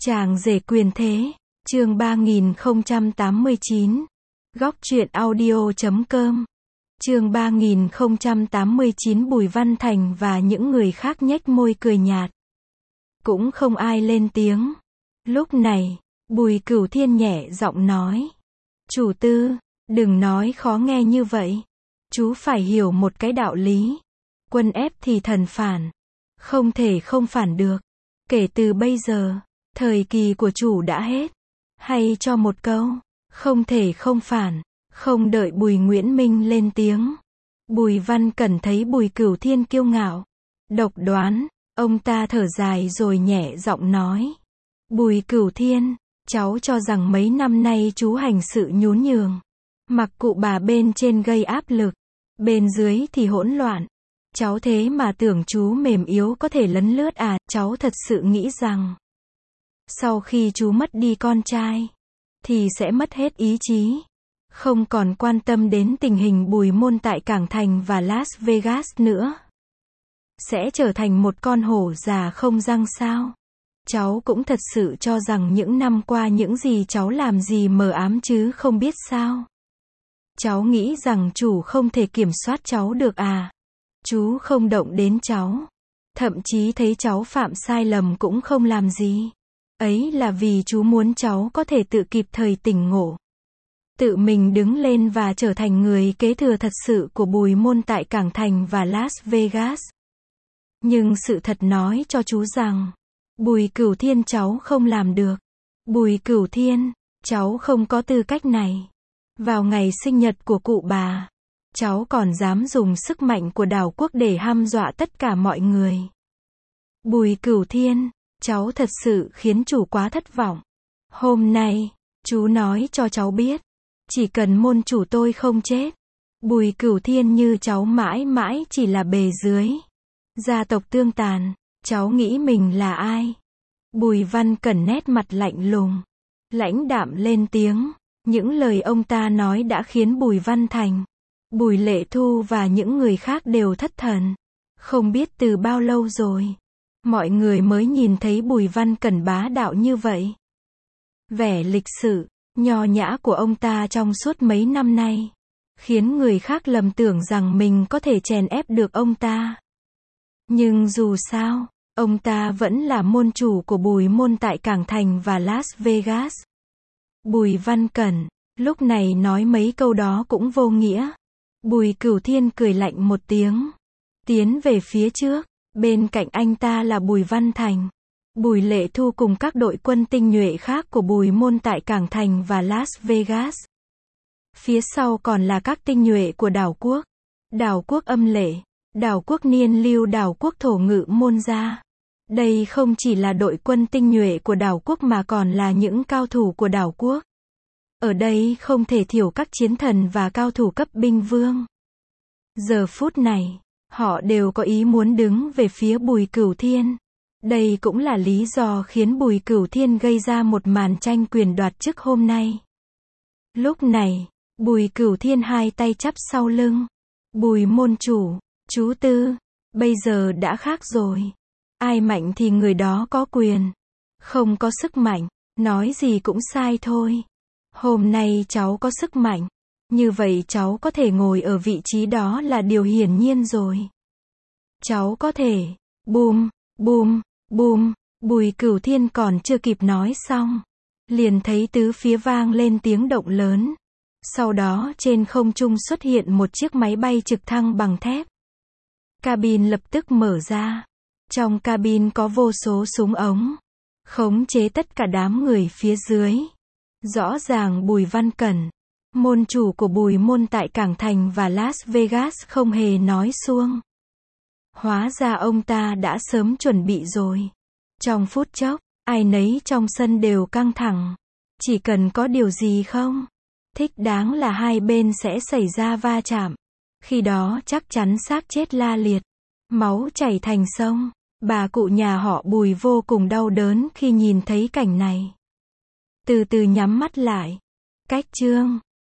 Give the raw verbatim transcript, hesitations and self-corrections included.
Chàng rể quyền thế, chương ba nghìn không trăm tám mươi chín. Góc truyện audio chấm com. Chương ba nghìn không trăm tám mươi chín. Bùi Văn Thành và những người khác nhếch môi cười nhạt. Cũng không ai lên tiếng. Lúc này, Bùi Cửu Thiên nhẹ giọng nói. Chủ tư, đừng nói khó nghe như vậy. Chú phải hiểu một cái đạo lý. Quân ép thì thần phản. Không thể không phản được. Kể từ bây giờ, thời kỳ của chủ đã hết. Hay cho một câu, không thể không phản. Không đợi Bùi Nguyễn Minh lên tiếng. Bùi Văn Cẩn thấy Bùi Cửu Thiên kiêu ngạo, độc đoán, ông ta thở dài rồi nhẹ giọng nói. Bùi Cửu Thiên, cháu cho rằng mấy năm nay chú hành sự nhún nhường. Mặc cụ bà bên trên gây áp lực, bên dưới thì hỗn loạn. Cháu thế mà tưởng chú mềm yếu có thể lấn lướt à, cháu thật sự nghĩ rằng sau khi chú mất đi con trai, thì sẽ mất hết ý chí. Không còn quan tâm đến tình hình Bùi Môn tại Cảng Thành và Las Vegas nữa. Sẽ trở thành một con hổ già không răng sao? Cháu cũng thật sự cho rằng những năm qua những gì cháu làm gì mờ ám chứ không biết sao? Cháu nghĩ rằng chủ không thể kiểm soát cháu được à? Chú không động đến cháu. Thậm chí thấy cháu phạm sai lầm cũng không làm gì. Ấy là vì chú muốn cháu có thể tự kịp thời tỉnh ngộ. Tự mình đứng lên và trở thành người kế thừa thật sự của Bùi Môn tại Cảng Thành và Las Vegas. Nhưng sự thật nói cho chú rằng, Bùi Cửu Thiên cháu không làm được. Bùi Cửu Thiên, cháu không có tư cách này. Vào ngày sinh nhật của cụ bà, cháu còn dám dùng sức mạnh của đảo quốc để hăm dọa tất cả mọi người. Bùi Cửu Thiên, cháu thật sự khiến chủ quá thất vọng. Hôm nay, chú nói cho cháu biết, chỉ cần môn chủ tôi không chết, Bùi Cửu Thiên như cháu mãi mãi chỉ là bề dưới. Gia tộc tương tàn, cháu nghĩ mình là ai? Bùi Văn Cẩn nét mặt lạnh lùng, lãnh đạm lên tiếng. Những lời ông ta nói đã khiến Bùi Văn Thành, Bùi Lệ Thu và những người khác đều thất thần. Không biết từ bao lâu rồi, mọi người mới nhìn thấy Bùi Văn Cẩn bá đạo như vậy. Vẻ lịch sự, nho nhã của ông ta trong suốt mấy năm nay, khiến người khác lầm tưởng rằng mình có thể chèn ép được ông ta. Nhưng dù sao, ông ta vẫn là môn chủ của Bùi Môn tại Cảng Thành và Las Vegas. Bùi Văn Cẩn, lúc này nói mấy câu đó cũng vô nghĩa. Bùi Cửu Thiên cười lạnh một tiếng, tiến về phía trước. Bên cạnh anh ta là Bùi Văn Thành, Bùi Lệ Thu cùng các đội quân tinh nhuệ khác của Bùi Môn tại Cảng Thành và Las Vegas. Phía sau còn là các tinh nhuệ của đảo quốc, đảo quốc Âm Lệ, đảo quốc Niên Lưu, đảo quốc Thổ Ngự Môn Gia. Đây không chỉ là đội quân tinh nhuệ của đảo quốc mà còn là những cao thủ của đảo quốc. Ở đây không thể thiếu các chiến thần và cao thủ cấp binh vương. Giờ phút này, họ đều có ý muốn đứng về phía Bùi Cửu Thiên. Đây cũng là lý do khiến Bùi Cửu Thiên gây ra một màn tranh quyền đoạt chức hôm nay. Lúc này, Bùi Cửu Thiên hai tay chắp sau lưng. Bùi môn chủ, chú tư, bây giờ đã khác rồi. Ai mạnh thì người đó có quyền. Không có sức mạnh, nói gì cũng sai thôi. Hôm nay cháu có sức mạnh. Như vậy cháu có thể ngồi ở vị trí đó là điều hiển nhiên rồi. Cháu có thể, bùm, bùm, bùm, Bùi Cửu Thiên còn chưa kịp nói xong. Liền thấy tứ phía vang lên tiếng động lớn. Sau đó trên không trung xuất hiện một chiếc máy bay trực thăng bằng thép. Cabin lập tức mở ra. Trong cabin có vô số súng ống, khống chế tất cả đám người phía dưới. Rõ ràng Bùi Văn Cẩn, môn chủ của Bùi Môn tại Cảng Thành và Las Vegas không hề nói suông. Hóa ra ông ta đã sớm chuẩn bị rồi. Trong phút chốc, ai nấy trong sân đều căng thẳng. Chỉ cần có điều gì không thích đáng là hai bên sẽ xảy ra va chạm. Khi đó chắc chắn xác chết la liệt, máu chảy thành sông. Bà cụ nhà họ Bùi vô cùng đau đớn khi nhìn thấy cảnh này. Từ từ nhắm mắt lại. Cách chương